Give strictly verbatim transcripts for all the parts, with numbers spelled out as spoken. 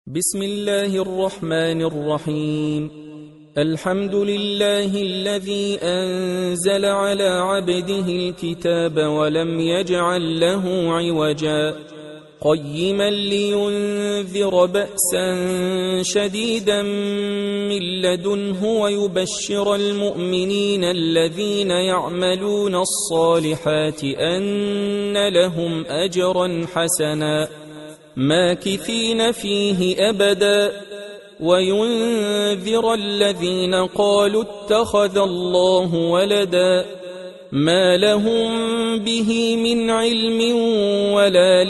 بسم الله الرحمن الرحيم. الحمد لله الذي أنزل على عبده الكتاب ولم يجعل له عوجا قيما لينذر بأسا شديدا من لدنه ويبشر المؤمنين الذين يعملون الصالحات أن لهم أجرا حسنا ماكثين فيه أبدا وينذر الذين قالوا اتخذ الله ولدا ما لهم به من علم ولا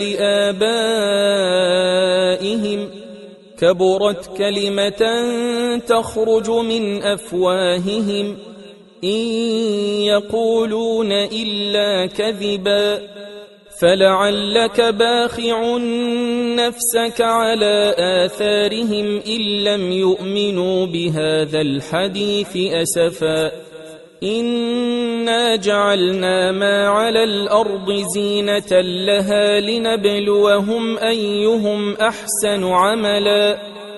لآبائهم كبرت كلمة تخرج من أفواههم إن يقولون إلا كذبا فلعلك باخع نفسك على آثارهم إن لم يؤمنوا بهذا الحديث أسفا إنا جعلنا ما على الأرض زينة لها لنبلوهم أيهم أحسن عملا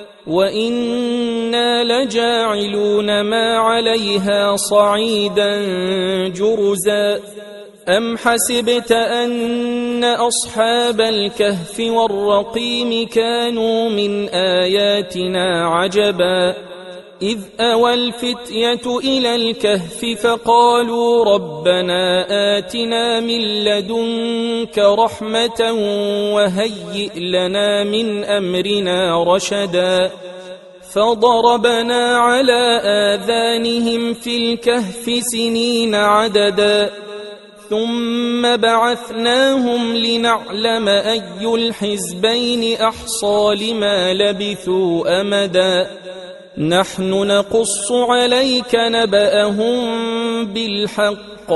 وإنا لجاعلون ما عليها صعيدا جرزا أم حسبت أن أصحاب الكهف والرقيم كانوا من آياتنا عجبا إذ أوى الفتية إلى الكهف فقالوا ربنا آتنا من لدنك رحمة وهيئ لنا من أمرنا رشدا فضربنا على آذانهم في الكهف سنين عددا ثم بعثناهم لنعلم أي الحزبين أحصى لما لبثوا أمدا نحن نقص عليك نبأهم بالحق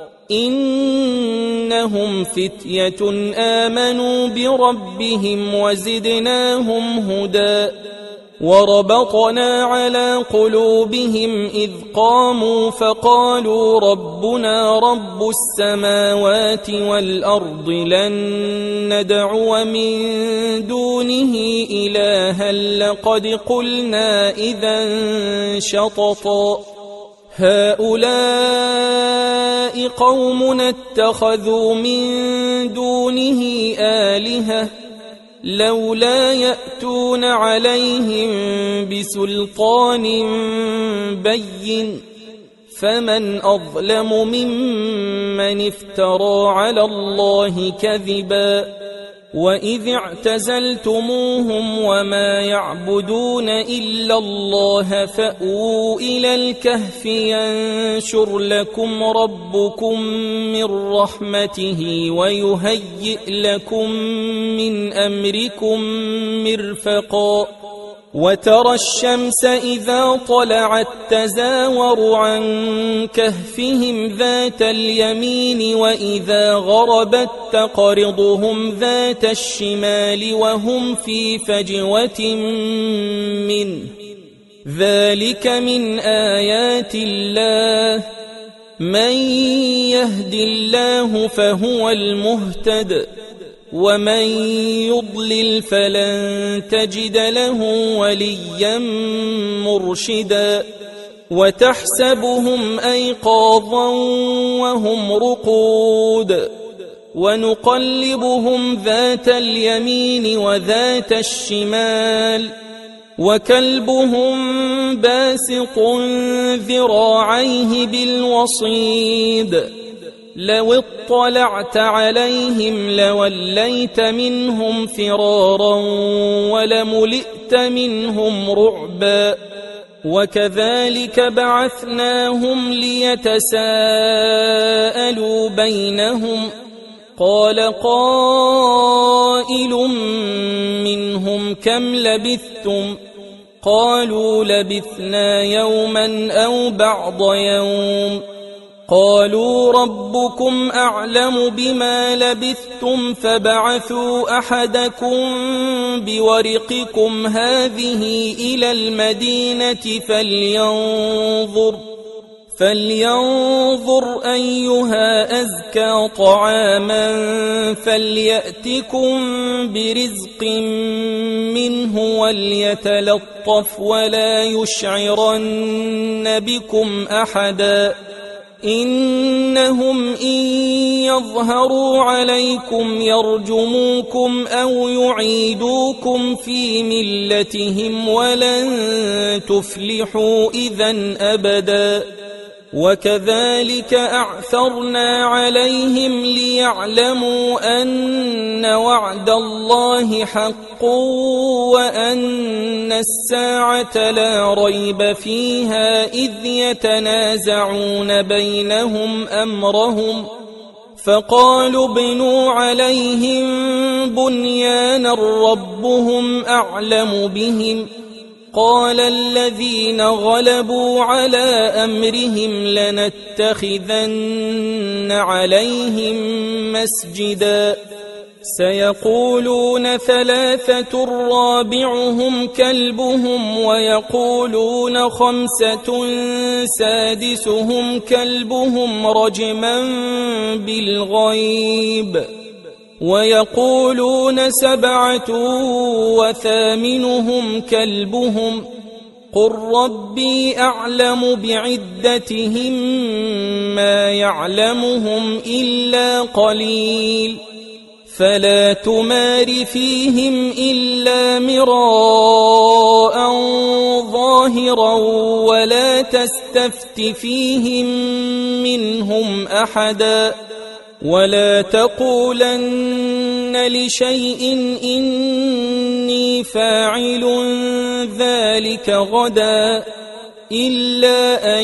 إنهم فتية آمنوا بربهم وزدناهم هدى وربطنا على قلوبهم إذ قاموا فقالوا ربنا رب السماوات والأرض لن ندعو من دونه إلها لقد قلنا إذا شططا هؤلاء قومنا اتخذوا من دونه آلهة لولا يأتون عليهم بسلطان بين فمن أظلم ممن افترى على الله كذبا وإذ اعتزلتموهم وما يعبدون إلا الله فأووا إلى الكهف ينشر لكم ربكم من رحمته ويهيئ لكم من أمركم مرفقا وترى الشمس إذا طلعت تزاور عن كهفهم ذات اليمين وإذا غربت تقرضهم ذات الشمال وهم في فجوة منه ذلك من آيات الله من يهد الله فهو المهتد ومن يضلل فلن تجد له وليا مرشدا وتحسبهم أيقاظا وهم رقود ونقلبهم ذات اليمين وذات الشمال وكلبهم باسط ذراعيه بالوصيد لو اطلعت عليهم لوليت منهم فرارا ولملئت منهم رعبا وكذلك بعثناهم ليتساءلوا بينهم قال قائل منهم كم لبثتم قالوا لبثنا يوما أو بعض يوم قالوا ربكم أعلم بما لبثتم فبعثوا أحدكم بورقكم هذه إلى المدينة فلينظر فلينظر أيها أزكى طعاما فليأتكم برزق منه وليتلطف ولا يشعرن بكم أحدا إنهم إن يظهروا عليكم يرجموكم أو يعيدوكم في ملتهم ولن تفلحوا إذن أبدا وكذلك أعثرنا عليهم ليعلموا أن وعد الله حق وأن الساعة لا ريب فيها إذ يتنازعون بينهم أمرهم فقالوا ابنوا عليهم بنيانا ربهم أعلم بهم قال الذين غلبوا على أمرهم لنتخذن عليهم مسجدا سيقولون ثلاثة رابعهم كلبهم ويقولون خمسة سادسهم كلبهم رجما بالغيب ويقولون سبعة وثامنهم كلبهم قل ربي أعلم بعدتهم ما يعلمهم إلا قليل فلا تمار فيهم إلا مراء ظاهرا ولا تستفت فيهم منهم أحدا ولا تقولن لشيء إني فاعل ذلك غدا إلا أن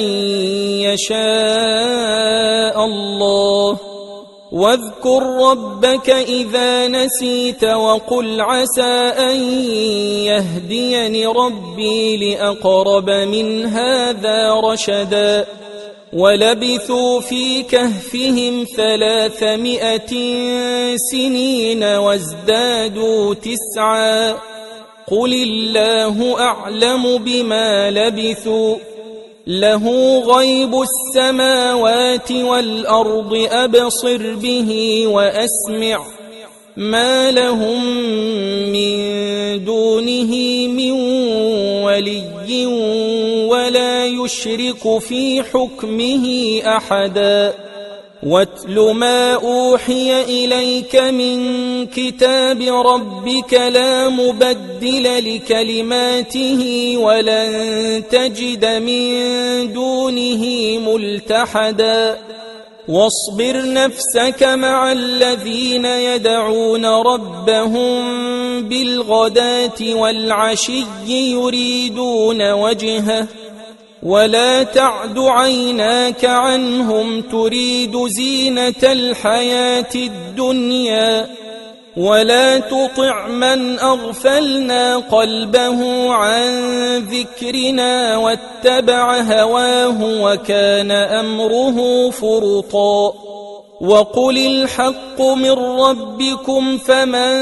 يشاء الله واذكر ربك إذا نسيت وقل عسى أن يهديني ربي لأقرب من هذا رشدا ولبثوا في كهفهم ثلاثمائة سنين وازدادوا تسعا قل الله أعلم بما لبثوا له غيب السماوات والأرض أبصر به وأسمع ما لهم من دونه من ولي ولا يشرك في حكمه أحدا واتل ما أوحي إليك من كتاب ربك لا مبدل لكلماته ولن تجد من دونه ملتحدا واصبر نفسك مع الذين يدعون ربهم بالغداة والعشي يريدون وجهه ولا تعد عيناك عنهم تريد زينة الحياة الدنيا ولا تطع من أغفلنا قلبه عن ذكرنا واتبع هواه وكان أمره فرطا وقل الحق من ربكم فمن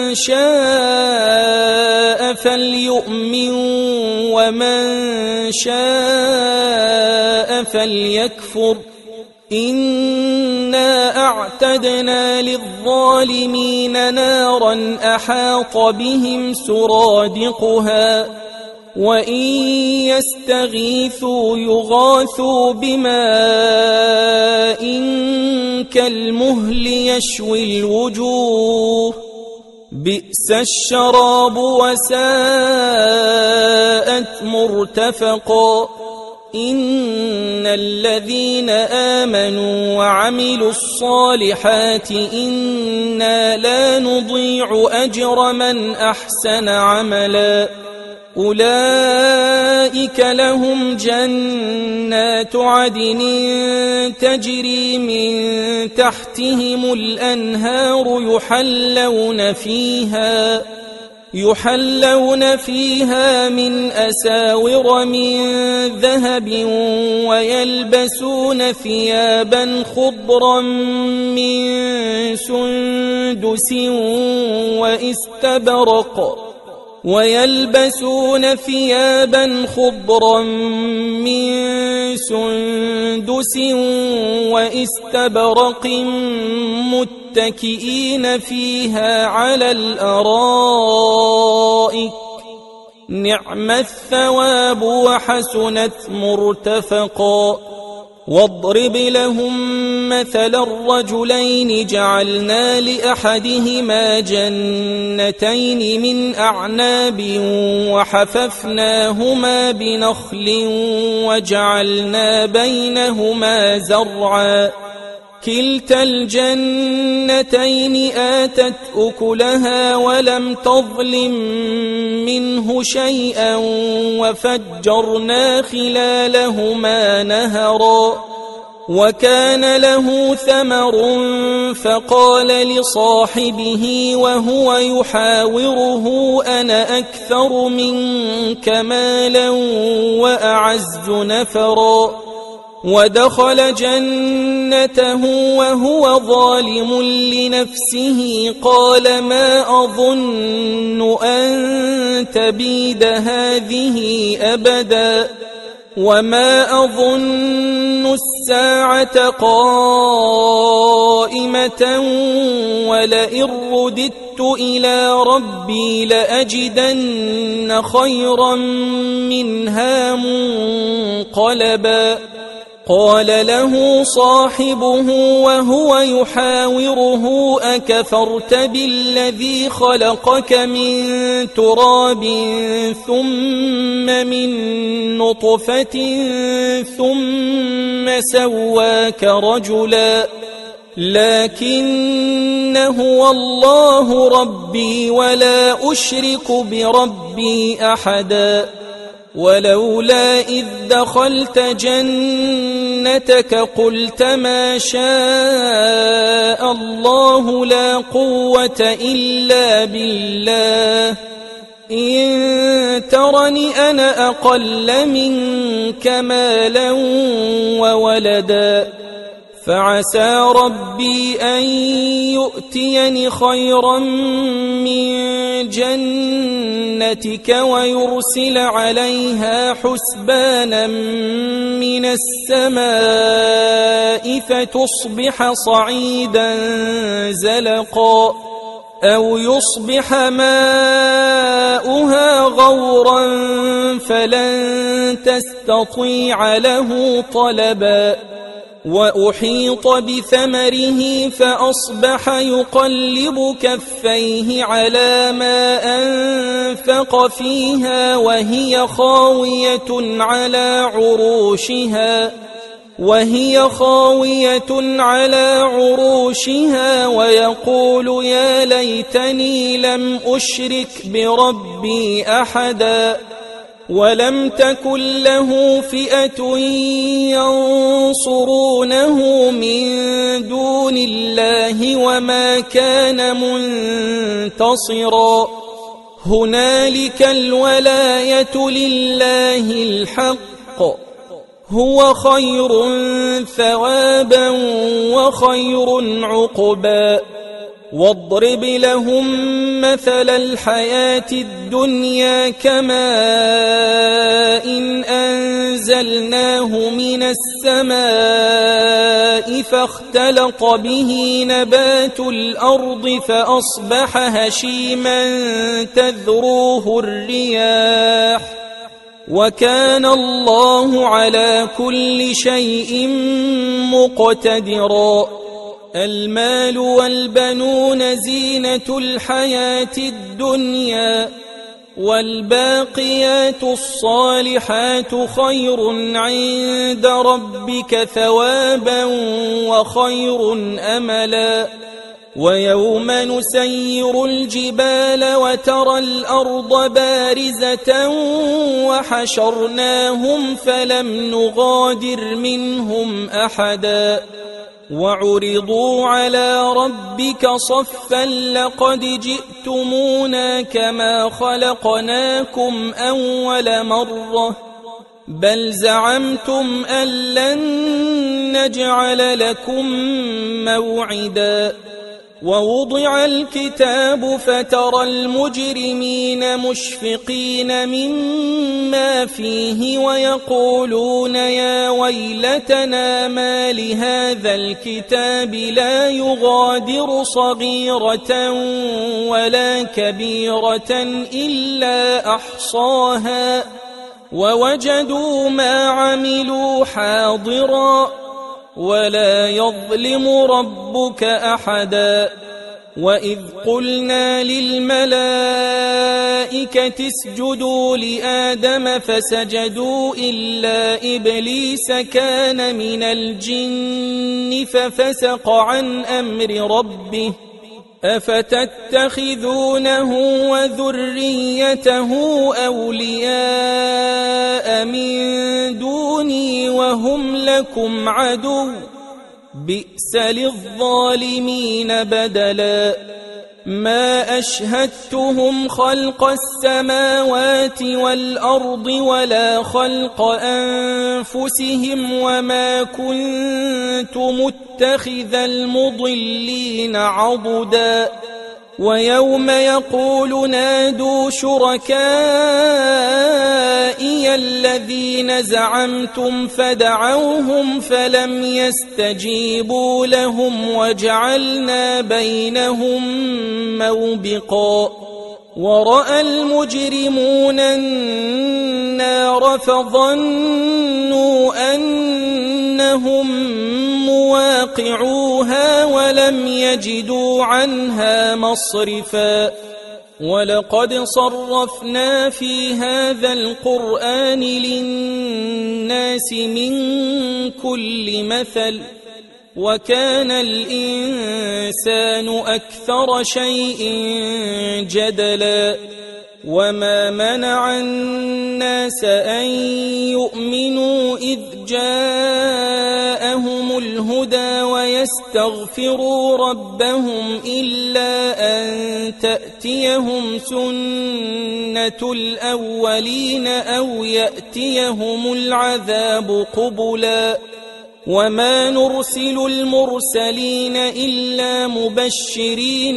شاء فليؤمن ومن شاء فليكفر إنا أعتدنا للظالمين نارا أحاط بهم سرادقها وإن يستغيثوا يغاثوا بماء كالمهل يشوي الوجوه بئس الشراب وساءت مرتفقا إن الذين آمنوا وعملوا الصالحات إنا لا نضيع أجر من أحسن عملا أولئك لهم جنات عدن تجري من تحتهم الأنهار يحلون فيها يحلون فيها من أساور من ذهب ويلبسون ثيابا خضرا من سندس واستبرق ويلبسون ثيابا خضرا من سندس وإستبرق متكئين فيها على الأرائك نعم الثواب وحسنت مرتفقا. واضرب لهم مثل الرجلين جعلنا لأحدهما جنتين من أعناب وحففناهما بنخل وجعلنا بينهما زرعا كلتا الجنتين آتت أكلها ولم تظلم منه شيئا وفجرنا خلالهما نهرا. وكان له ثمر فقال لصاحبه وهو يحاوره أنا أكثر منك مالا وأعز نفرا. ودخل جنته وهو ظالم لنفسه قال ما أظن أن تبيد هذه أبدا وما أظن الساعة قائمة ولئن رددت إلى ربي لأجدن خيرا منها منقلبا. قال له صاحبه وهو يحاوره أكفرت بالذي خلقك من تراب ثم من نطفة ثم سواك رجلا لكن هو الله ربي ولا أشرك بربي أحدا. ولولا إذ دخلت جنتك قلت ما شاء الله لا قوة إلا بالله إن ترني أنا أقل منك مالا وولدا فعسى ربي أن يؤتيني خيرا من جنتك ويرسل عليها حسبانا من السماء فتصبح صعيدا زلقا أو يصبح ماؤها غورا فلن تستطيع له طلبا. وأحيط بثمره فأصبح يقلب كفيه على ما أنفق فيها وهي خاوية على عروشها وهي خاوية على عروشها ويقول يا ليتني لم أشرك بربي أحدا. ولم تكن له فئة ينصرونه من دون الله وما كان منتصرا. هنالك الولاية لله الحق هو خير ثوابا وخير عقبا. واضرب لهم مثل الحياة الدنيا كماء إن أنزلناه من السماء فاختلط به نبات الأرض فأصبح هشيما تذروه الرياح وكان الله على كل شيء مقتدرا. المال والبنون زينة الحياة الدنيا والباقيات الصالحات خير عند ربك ثوابا وخير أملا. ويوم نسير الجبال وترى الأرض بارزة وحشرناهم فلم نغادر منهم أحدا وعرضوا على ربك صفا لقد جئتمونا كما خلقناكم أول مرة بل زعمتم أن لن نجعل لكم موعدا. ووضع الكتاب فترى المجرمين مشفقين مما فيه ويقولون يا ويلتنا ما لهذا الكتاب لا يغادر صغيرة ولا كبيرة إلا أحصاها ووجدوا ما عملوا حاضرا ولا يظلم ربك أحدا. وإذ قلنا للملائكة اسجدوا لآدم فسجدوا إلا إبليس كان من الجن ففسق عن أمر ربه أفتتخذونه وذريته أولياء من دوني وهم لكم عدو بئس للظالمين بدلا. ما أشهدتهم خلق السماوات والأرض ولا خلق أنفسهم وما كنت متخذ المضلين عضدا. ويوم يقول نادوا شركائي الذين زعمتم فدعوهم فلم يستجيبوا لهم وجعلنا بينهم موبقا. ورأى المجرمون النار فظنوا أنهم مواقعوها ولم يجدوا عنها مصرفا. ولقد صرفنا في هذا القرآن للناس من كل مثل وكان الإنسان أكثر شيء جدلا. وما منع الناس أن يؤمنوا إذ جاءهم الهدى ويستغفروا ربهم إلا أن تأتيهم سنة الأولين أو يأتيهم العذاب قبلا. وما نرسل المرسلين إلا مبشرين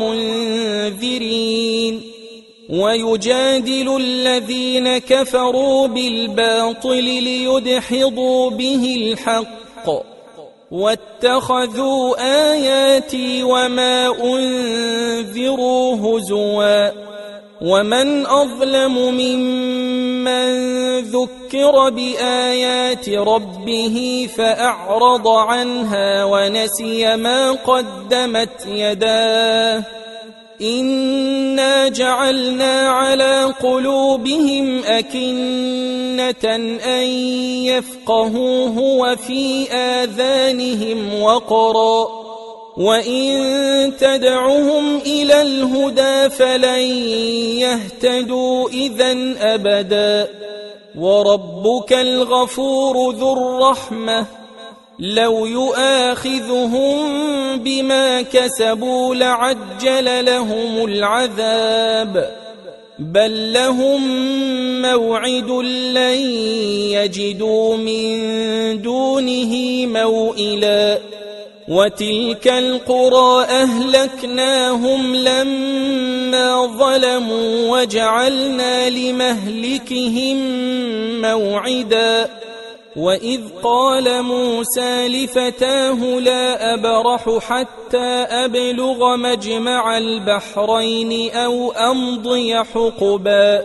ومنذرين ويجادل الذين كفروا بالباطل ليدحضوا به الحق واتخذوا آياتي وما أنذروا هزوا. ومن أظلم ممن ذكر بآيات ربه فأعرض عنها ونسي ما قدمت يداه إنا جعلنا على قلوبهم أكنة أن يفقهوه وفي آذانهم وقرا وإن تدعهم إلى الهدى فلن يهتدوا إذن أبدا. وربك الغفور ذو الرحمة لو يؤاخذهم بما كسبوا لعجل لهم العذاب بل لهم موعد لن يجدوا من دونه موئلا. وتلك القرى أهلكناهم لما ظلموا وجعلنا لمهلكهم موعدا. وإذ قال موسى لفتاه لا أبرح حتى أبلغ مجمع البحرين أو أمضي حقبا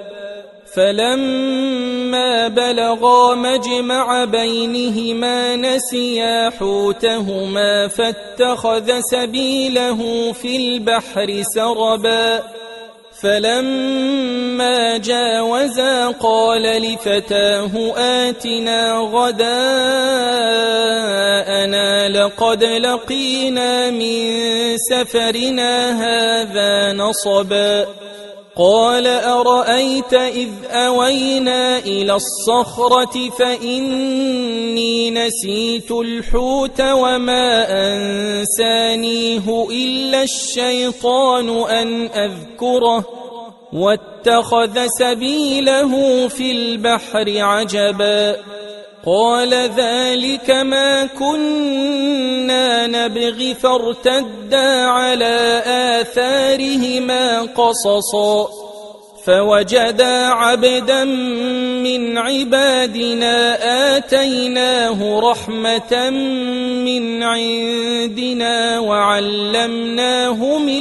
فلما بلغا مجمع بينهما نسيا حوتهما فاتخذ سبيله في البحر سربا. فلما جاوزا قال لفتاه آتنا غداءنا لقد لقينا من سفرنا هذا نصبا. قال أرأيت إذ أوينا إلى الصخرة فإني نسيت الحوت وما أنسانيه إلا الشيطان أن أذكره واتخذ سبيله في البحر عجبا. قال ذلك ما كنا نبغي فارتدا على آثارهما قصصا فوجدا عبدا من عبادنا آتيناه رحمة من عندنا وعلمناه من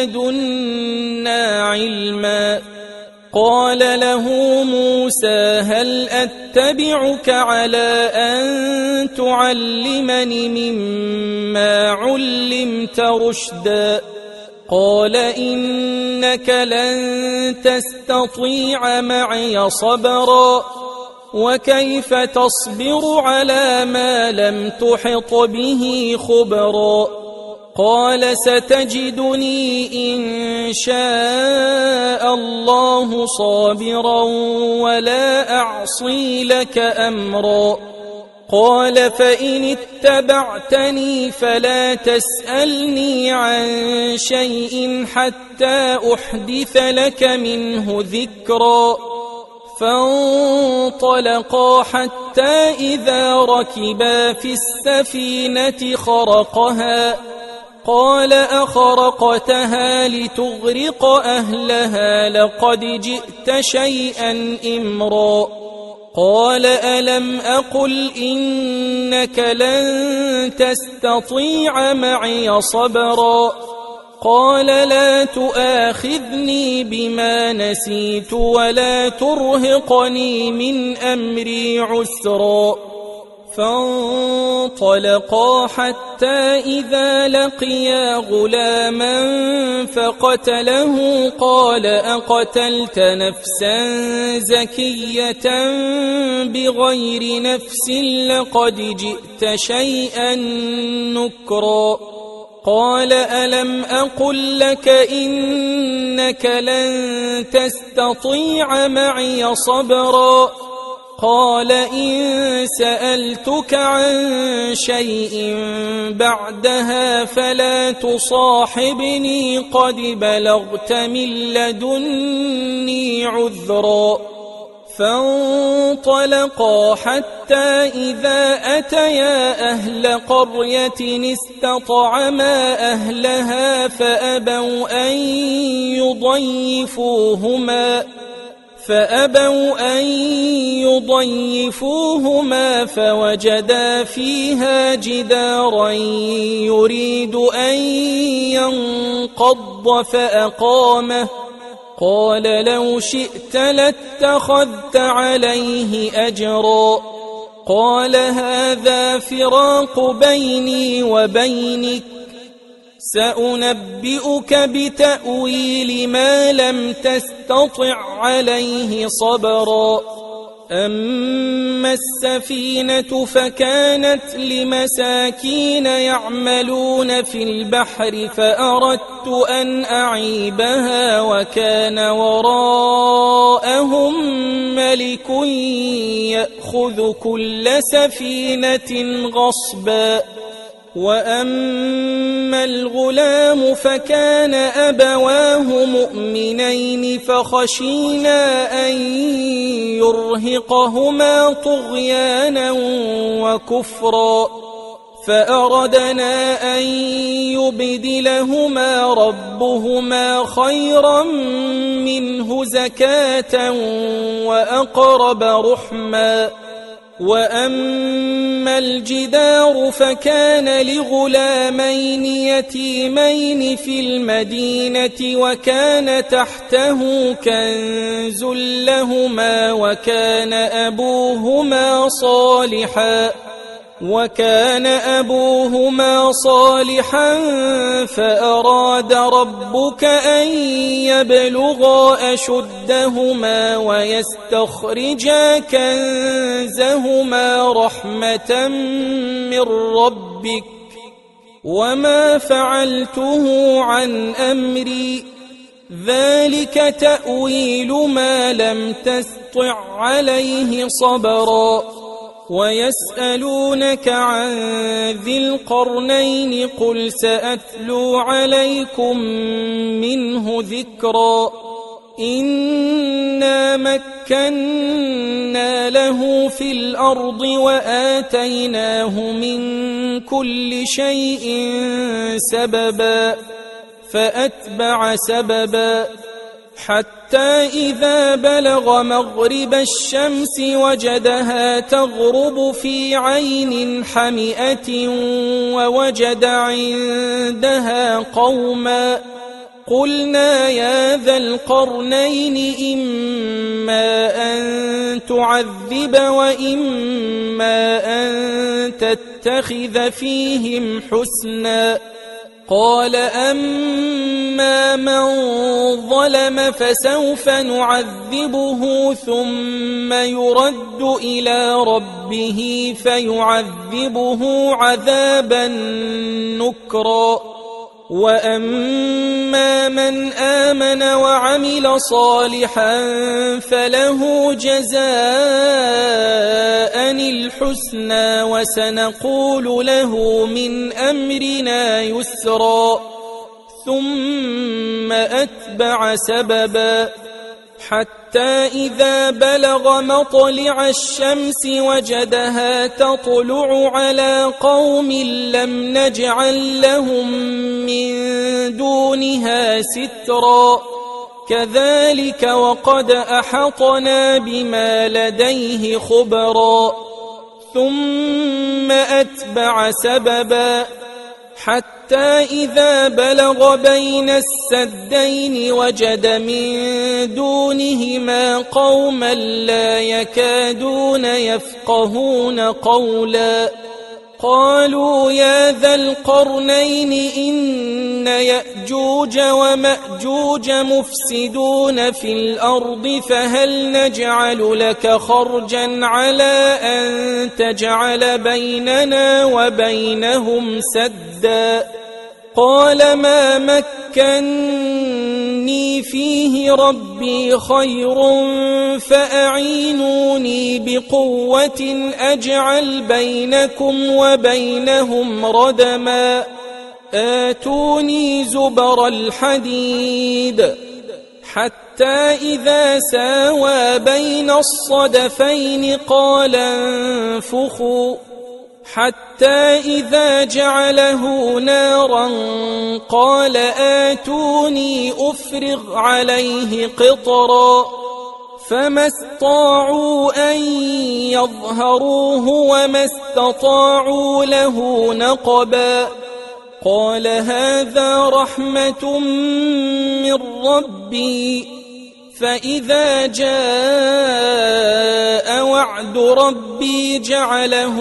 لدنا علما قال له موسى هل أتبعك على أن تعلمني مما علمت رشدا قال إنك لن تستطيع معي صبرا وكيف تصبر على ما لم تحط به خبرا قال ستجدني إن شاء الله صابرا ولا أعصي لك أمرا قال فإن اتبعتني فلا تسألني عن شيء حتى أحدث لك منه ذكرا فانطلقا حتى إذا ركبا في السفينة خرقها قال أخرقتها لتغرق أهلها لقد جئت شيئا إمرا قال ألم أقل إنك لن تستطيع معي صبرا قال لا تؤاخذني بما نسيت ولا ترهقني من أمري عسرا فانطلقا حتى إذا لقيا غلاما فقتله قال أقتلت نفسا زكية بغير نفس لقد جئت شيئا نكرا قال ألم أقل لك إنك لن تستطيع معي صبرا قال إن سألتك عن شيء بعدها فلا تصاحبني قد بلغت من لدني عذرا فانطلقا حتى إذا أتيا أهل قرية استطعما أهلها فأبوا أن يضيفوهما فأبوا أن يضيفوهما فوجدا فيها جدارا يريد أن ينقض فأقامه قال لو شئت لاتخذت عليه أجرا قال هذا فراق بيني وبينك سأنبئك بتأويل ما لم تستطع عليه صبرا أما السفينة فكانت لمساكين يعملون في البحر فأردت أن أعيبها وكان وراءهم ملك يأخذ كل سفينة غصبا وأما الغلام فكان أبواه مؤمنين فخشينا أن يرهقهما طغيانا وكفرا فأردنا أن يبدلهما ربهما خيرا منه زكاة وأقرب رحما وأما الجدار فكان لغلامين يتيمين في المدينة وكان تحته كنز لهما وكان أبوهما صالحا وكان أبوهما صالحا فأراد ربك أن يبلغا أشدهما ويستخرجا كنزهما رحمة من ربك وما فعلته عن أمري ذلك تأويل ما لم تستطع عليه صبرا ويسألونك عن ذي القرنين قل سأتلو عليكم منه ذكرا إنا مكنا له في الأرض وآتيناه من كل شيء سببا فأتبع سببا حتى إذا بلغ مغرب الشمس وجدها تغرب في عين حمئة ووجد عندها قوما قلنا يا ذا القرنين إما أن تعذب وإما أن تتخذ فيهم حسنا قال أما من ظلم فسوف نعذبه ثم يرد إلى ربه فيعذبه عذابا نكرا وأما من آمن وعمل صالحا فله جزاء الحسنى وسنقول له من أمرنا يسرا ثم أتبع سببا حتى إذا بلغ مطلع الشمس وجدها تطلع على قوم لم نجعل لهم من دونها سترا كذلك وقد أحطنا بما لديه خبرا ثم أتبع سببا حتى إذا بلغ بين السدين وجد من دونهما قوما لا يكادون يفقهون قولا قالوا يا ذا القرنين إن يأجوج ومأجوج مفسدون في الأرض فهل نجعل لك خرجا على أن تجعل بيننا وبينهم سدا قال ما مكني فيه ربي خير فأعينوني بقوة أجعل بينكم وبينهم ردما آتوني زبر الحديد حتى إذا ساوى بين الصدفين قال انفخوا حتى إذا جعله نارا قال آتوني أفرغ عليه قطرا فما استطاعوا أن يظهروه وما استطاعوا له نقبا قال هذا رحمة من ربي فإذا جاء وعد ربي جعله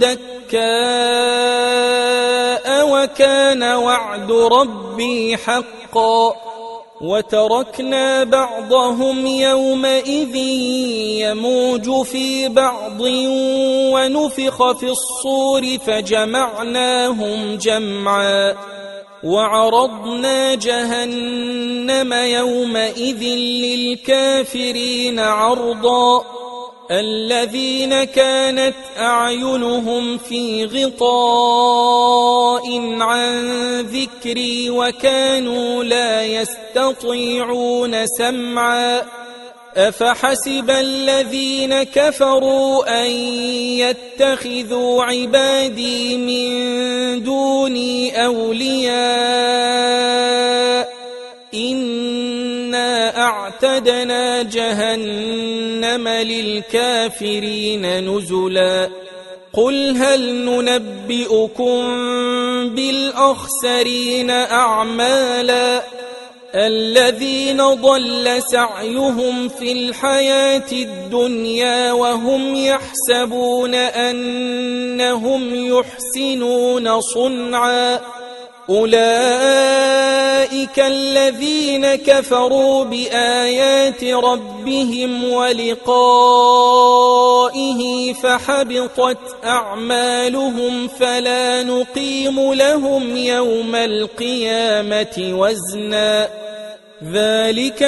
دكاء وكان وعد ربي حقا وتركنا بعضهم يومئذ يموج في بعض ونفخ في الصور فجمعناهم جمعا وعرضنا جهنم يومئذ للكافرين عرضا الذين كانت أعينهم في غطاء عن ذكري وكانوا لا يستطيعون سمعا أفحسب الذين كفروا أن يتخذوا عبادي من دوني أولياء إنا أعتدنا جهنم للكافرين نزلا قل هل ننبئكم بالأخسرين أعمالا الذين ضل سعيهم في الحياة الدنيا وهم يحسبون أنهم يحسنون صنعا أولئك الذين كفروا بآيات ربهم ولقائه فحبطت أعمالهم فلا نقيم لهم يوم القيامة وزنا ذلك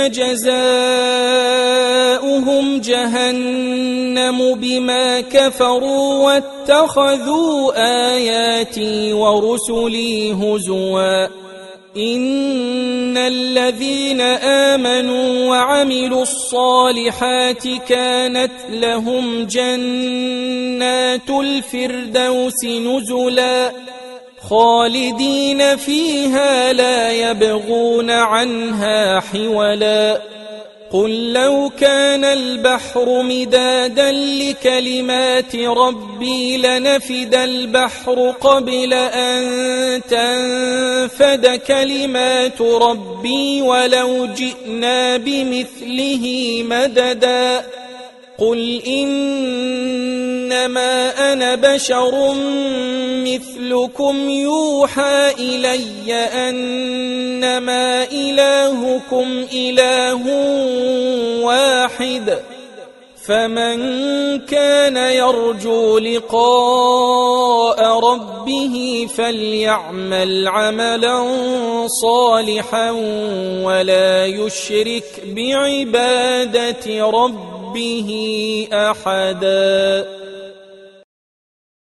جزاؤهم جهنم بما كفروا واتخذوا آياتي ورسلي هزوا إن الذين آمنوا وعملوا الصالحات كانت لهم جنات الفردوس نزلا خالدين فيها لا يبغون عنها حولا قل لو كان البحر مدادا لكلمات ربي لنفد البحر قبل أن تنفد كلمات ربي ولو جئنا بمثله مددا قل إنما أنا بشر مثلكم يوحى إلي أنما إلهكم إله واحد فمن كان يرجو لقاء ربه فليعمل عملا صالحا ولا يشرك بعبادة ربه أحدا.